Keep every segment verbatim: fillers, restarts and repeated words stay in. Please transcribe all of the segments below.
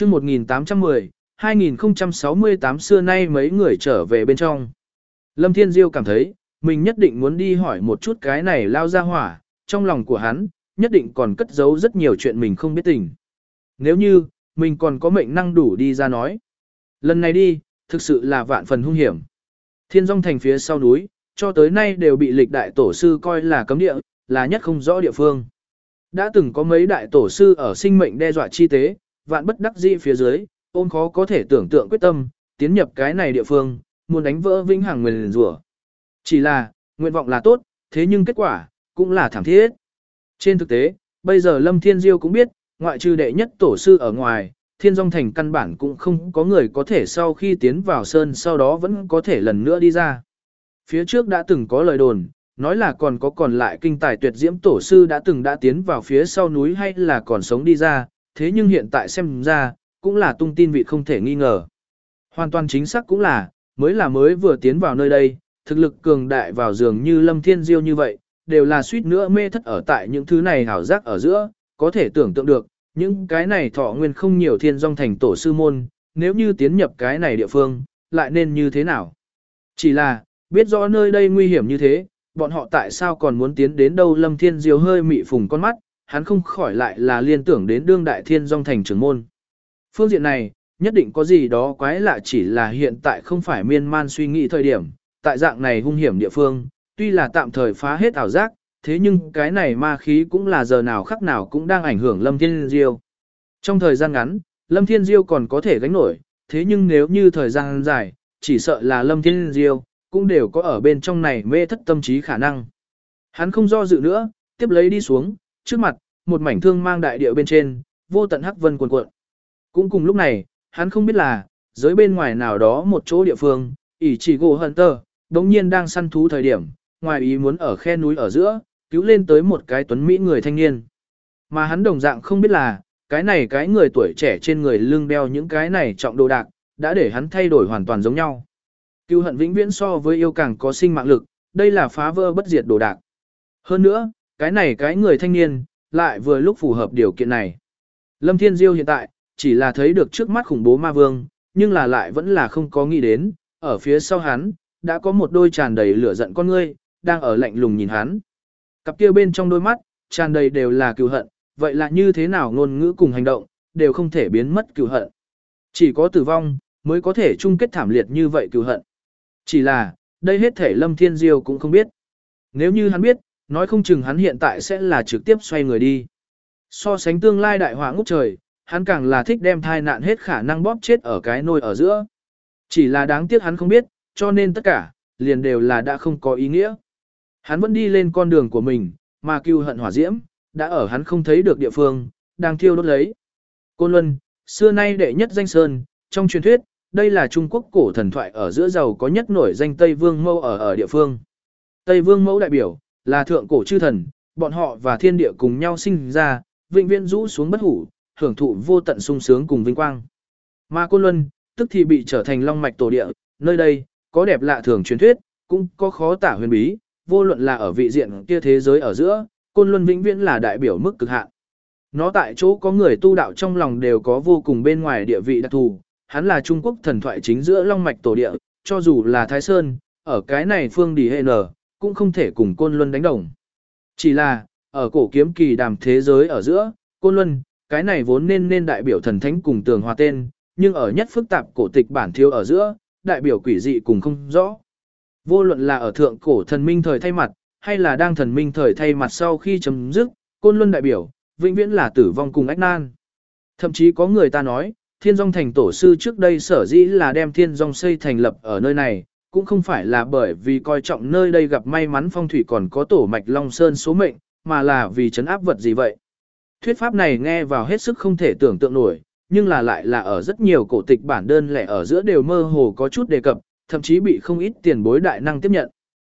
chương một nghìn tám trăm mười, hai nghìn không trăm sáu mươi tám xưa nay mấy người trở về bên trong. Lâm Thiên Diêu cảm thấy, mình nhất định muốn đi hỏi một chút cái này lao ra hỏa, trong lòng của hắn, nhất định còn cất giấu rất nhiều chuyện mình không biết tình. Nếu như, mình còn có mệnh năng đủ đi ra nói. Lần này đi, thực sự là vạn phần hung hiểm. Thiên Dung Thành phía sau núi, cho tới nay đều bị lịch đại tổ sư coi là cấm địa, là nhất không rõ địa phương. Đã từng có mấy đại tổ sư ở sinh mệnh đe dọa chi tế, vạn bất đắc dĩ phía dưới, ôn khó có thể tưởng tượng quyết tâm, tiến nhập cái này địa phương, muốn đánh vỡ vĩnh hằng nguyền rủa. Chỉ là, nguyện vọng là tốt, thế nhưng kết quả, cũng là thảm thiết. Trên thực tế, bây giờ Lâm Thiên Diêu cũng biết, ngoại trừ đệ nhất tổ sư ở ngoài, Thiên Dung Thành căn bản cũng không có người có thể sau khi tiến vào sơn sau đó vẫn có thể lần nữa đi ra. Phía trước đã từng có lời đồn, nói là còn có còn lại kinh tài tuyệt diễm tổ sư đã từng đã tiến vào phía sau núi hay là còn sống đi ra, thế nhưng hiện tại xem ra, cũng là tung tin vị không thể nghi ngờ. Hoàn toàn chính xác cũng là, mới là mới vừa tiến vào nơi đây, thực lực cường đại vào dường như Lâm Thiên Diêu như vậy, đều là suýt nữa mê thất ở tại những thứ này hảo giác ở giữa, có thể tưởng tượng được, những cái này thọ nguyên không nhiều Thiên Dung Thành tổ sư môn, nếu như tiến nhập cái này địa phương, lại nên như thế nào? Chỉ là, biết rõ nơi đây nguy hiểm như thế, bọn họ tại sao còn muốn tiến đến đâu? Lâm Thiên Diêu hơi mị phùng con mắt, hắn không khỏi lại là liên tưởng đến đương đại Thiên Dung Thành trưởng môn. Phương diện này, nhất định có gì đó quái lạ, chỉ là hiện tại không phải miên man suy nghĩ thời điểm, tại dạng này hung hiểm địa phương, tuy là tạm thời phá hết ảo giác, thế nhưng cái này ma khí cũng là giờ nào khắc nào cũng đang ảnh hưởng Lâm Thiên Diêu. Trong thời gian ngắn, Lâm Thiên Diêu còn có thể gánh nổi, thế nhưng nếu như thời gian dài, chỉ sợ là Lâm Thiên Diêu cũng đều có ở bên trong này mê thất tâm trí khả năng. Hắn không do dự nữa, tiếp lấy đi xuống, trước mặt, một mảnh thương mang đại địa bên trên, vô tận hắc vân cuồn cuộn. Cũng cùng lúc này, hắn không biết là, dưới bên ngoài nào đó một chỗ địa phương, ỷ chỉ gỗ Hunter, đống nhiên đang săn thú thời điểm, ngoài ý muốn ở khe núi ở giữa, cứu lên tới một cái tuấn mỹ người thanh niên. Mà hắn đồng dạng không biết là, cái này cái người tuổi trẻ trên người lưng đeo những cái này trọng đồ đạc, đã để hắn thay đổi hoàn toàn giống nhau. Cưu hận vĩnh viễn so với yêu càng có sinh mạng lực, đây là phá vỡ bất diệt đồ đạc. Hơn nữa, cái này cái người thanh niên, lại vừa lúc phù hợp điều kiện này. Lâm Thiên Diêu hiện tại, chỉ là thấy được trước mắt khủng bố ma vương, nhưng là lại vẫn là không có nghĩ đến, ở phía sau hắn, đã có một đôi tràn đầy lửa giận con ngươi, đang ở lạnh lùng nhìn hắn. Cặp kia bên trong đôi mắt, tràn đầy đều là cừu hận, vậy là như thế nào ngôn ngữ cùng hành động, đều không thể biến mất cừu hận. Chỉ có tử vong, mới có thể chung kết thảm liệt như vậy cừu hận. Chỉ là, đây hết thể Lâm Thiên Diêu cũng không biết. Nếu như hắn biết, nói không chừng hắn hiện tại sẽ là trực tiếp xoay người đi. So sánh tương lai đại họa ngút trời, hắn càng là thích đem thai nạn hết khả năng bóp chết ở cái nôi ở giữa. Chỉ là đáng tiếc hắn không biết, cho nên tất cả, liền đều là đã không có ý nghĩa. Hắn vẫn đi lên con đường của mình, mà cừu hận hỏa diễm, đã ở hắn không thấy được địa phương, đang thiêu đốt lấy. Côn Luân, xưa nay đệ nhất danh sơn, trong truyền thuyết, đây là Trung Quốc cổ thần thoại ở giữa giàu có nhất nổi danh Tây Vương Mẫu ở ở địa phương. Tây Vương Mẫu đại biểu, là thượng cổ chư thần, bọn họ và thiên địa cùng nhau sinh ra, vĩnh viễn rũ xuống bất hủ, hưởng thụ vô tận sung sướng cùng vinh quang. Mà Côn Luân, tức thì bị trở thành long mạch tổ địa, nơi đây, có đẹp lạ thường truyền thuyết, cũng có khó tả huyền bí, vô luận là ở vị diện kia thế giới ở giữa, Côn Luân vĩnh viễn là đại biểu mức cực hạn. Nó tại chỗ có người tu đạo trong lòng đều có vô cùng bên ngoài địa vị đặc thù, hắn là Trung Quốc thần thoại chính giữa long mạch tổ địa, cho dù là Thái Sơn, ở cái này phương đi hệ nở, cũng không thể cùng Côn Luân đánh đồng. Chỉ là, ở cổ kiếm kỳ đàm thế giới ở giữa, Côn Luân, cái này vốn nên nên đại biểu thần thánh cùng tường hòa tên, nhưng ở nhất phức tạp cổ tịch bản thiếu ở giữa, đại biểu quỷ dị cùng không rõ. Vô luận là ở thượng cổ thần minh thời thay mặt, hay là đang thần minh thời thay mặt sau khi chấm dứt, Côn Luân đại biểu, vĩnh viễn là tử vong cùng ách nan. Thậm chí có người ta nói, Thiên Dung Thành tổ sư trước đây sở dĩ là đem Thiên Dung xây thành lập ở nơi này, cũng không phải là bởi vì coi trọng nơi đây gặp may mắn phong thủy còn có tổ mạch Long Sơn số mệnh, mà là vì trấn áp vật gì vậy. Thuyết pháp này nghe vào hết sức không thể tưởng tượng nổi, nhưng là lại là ở rất nhiều cổ tịch bản đơn lẻ ở giữa đều mơ hồ có chút đề cập, thậm chí bị không ít tiền bối đại năng tiếp nhận.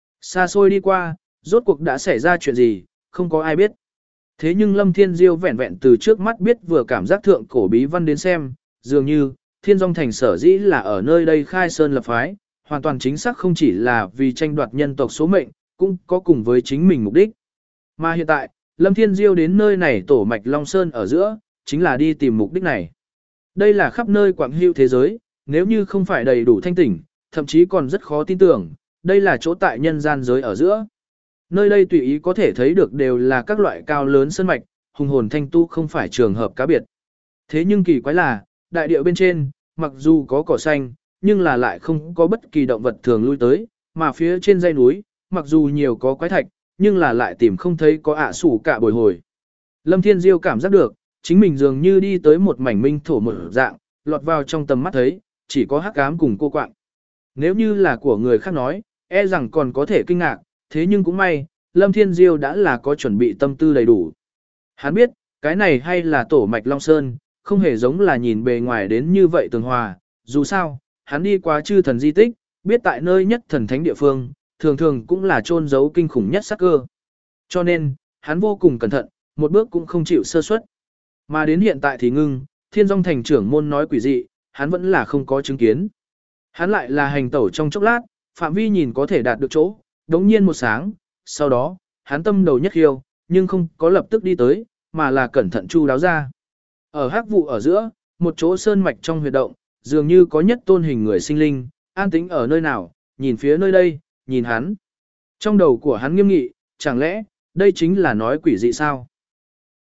Xa xôi đi qua, rốt cuộc đã xảy ra chuyện gì, không có ai biết. Thế nhưng Lâm Thiên Diêu vẹn vẹn từ trước mắt biết vừa cảm giác thượng cổ bí văn đến xem, dường như, Thiên Dung Thành sở dĩ là ở nơi đây khai sơn lập phái, hoàn toàn chính xác không chỉ là vì tranh đoạt nhân tộc số mệnh, cũng có cùng với chính mình mục đích. Mà hiện tại, Lâm Thiên Diêu đến nơi này tổ mạch Long Sơn ở giữa, chính là đi tìm mục đích này. Đây là khắp nơi quảng hữu thế giới, nếu như không phải đầy đủ thanh tỉnh, thậm chí còn rất khó tin tưởng, đây là chỗ tại nhân gian giới ở giữa. Nơi đây tùy ý có thể thấy được đều là các loại cao lớn sơn mạch, hùng hồn thanh tu không phải trường hợp cá biệt. Thế nhưng kỳ quái là, đại địa bên trên, mặc dù có cỏ xanh, nhưng là lại không có bất kỳ động vật thường lui tới, mà phía trên dãy núi, mặc dù nhiều có quái thạch, nhưng là lại tìm không thấy có ạ sủ cả bồi hồi. Lâm Thiên Diêu cảm giác được, chính mình dường như đi tới một mảnh minh thổ mở dạng, lọt vào trong tầm mắt thấy, chỉ có hắc ám cùng cô quạng. Nếu như là của người khác nói, e rằng còn có thể kinh ngạc, thế nhưng cũng may, Lâm Thiên Diêu đã là có chuẩn bị tâm tư đầy đủ. Hắn biết, cái này hay là tổ mạch Long Sơn, không hề giống là nhìn bề ngoài đến như vậy tường hòa, dù sao, hắn đi qua chư thần di tích, biết tại nơi nhất thần thánh địa phương, thường thường cũng là chôn giấu kinh khủng nhất sát cơ. Cho nên, hắn vô cùng cẩn thận, một bước cũng không chịu sơ suất. Mà đến hiện tại thì ngưng, Thiên Dung thành trưởng môn nói quỷ dị, hắn vẫn là không có chứng kiến. Hắn lại là hành tẩu trong chốc lát, phạm vi nhìn có thể đạt được chỗ, đống nhiên một sáng, sau đó, hắn tâm đầu nhất khiêu, nhưng không có lập tức đi tới, mà là cẩn thận chu đáo ra. Ở hắc vụ ở giữa, một chỗ sơn mạch trong huyệt động, dường như có nhất tôn hình người sinh linh, an tĩnh ở nơi nào, nhìn phía nơi đây, nhìn hắn. Trong đầu của hắn nghiêm nghị, chẳng lẽ, đây chính là nói quỷ dị sao?